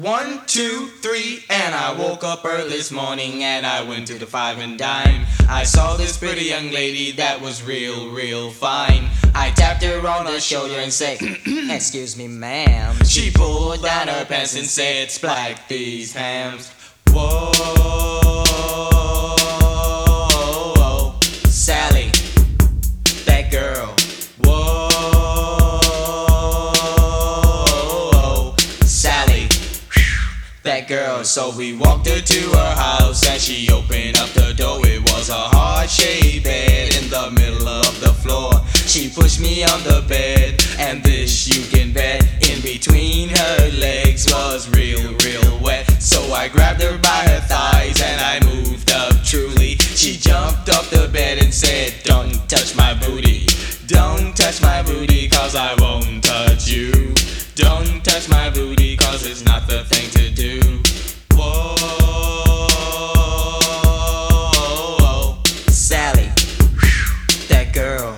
One, two, three, and I woke up early this morning and I went to the Five and Dime. I saw this pretty young lady that was real fine. I tapped her on the shoulder and said, "Excuse me, ma'am." She pulled down her pants and said, "Splack these hams." Whoa, Sally, that girl. Whoa, Sally, that girl. So we walked her to her house and she opened up the door. It was a heart-shaped bed in the middle of the floor. She pushed me on the bed, and this you can bet, in between her legs was real wet. So I grabbed her by her thighs and I moved up truly. She jumped off the bed and said, "Don't touch my booty. Don't touch my booty, cause I won't touch you. Don't touch my booty, cause it's not the thing to do." Whoa, Sally, that girl.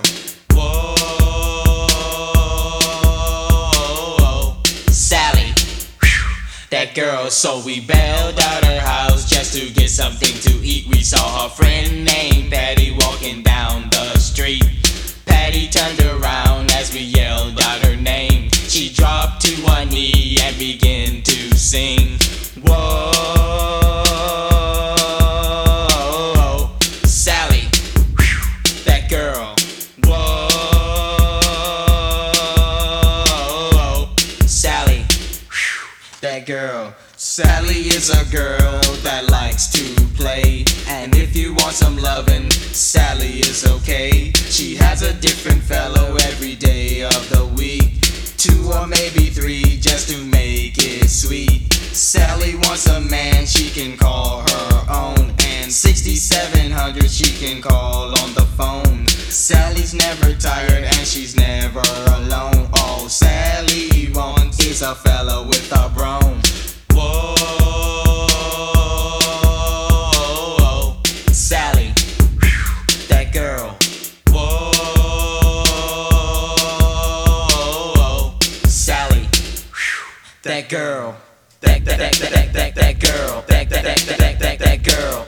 Whoa, Sally, that girl. So we bailed out her house just to get something to eat. We saw her friend named Patty walking down the street. Patty turned around as we yelled out her name. She dropped to one knee and began to sing. Whoa, Sally, that girl. Whoa, Sally, that girl. Sally is a girl that likes to play, and if you want some lovin', Sally is okay. She has a different fellow every day of the week, 2 or maybe 3 just to make it sweet. Sally wants a man she can call her own, and 6700 she can call on the phone. Sally's never tired and she's never alone. All Sally wants is a fella with a brome. Whoa, Sally, that girl. Whoa, Sally, that girl. That girl. That girl. That girl.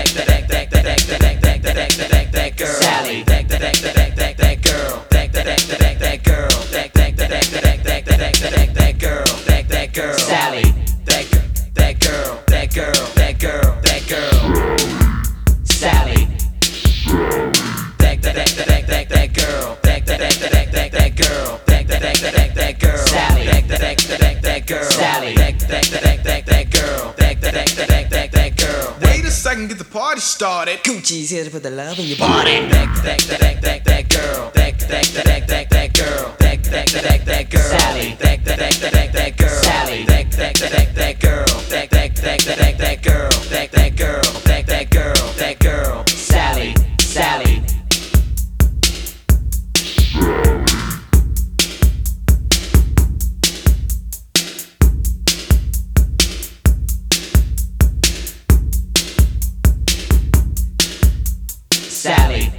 That girl. Sally. That girl. That girl. That girl. That girl. Sally. That girl. That girl. That girl. That girl. Sally. That girl. That girl. That girl. Sally. That girl. Sally. That girl. Wait a second, get the party started. Gucci's here to put the love in your body. That girl. That girl. That girl. Sally. That girl. Sally. That girl. That girl. That girl. That girl. Sally. Sally. Sally.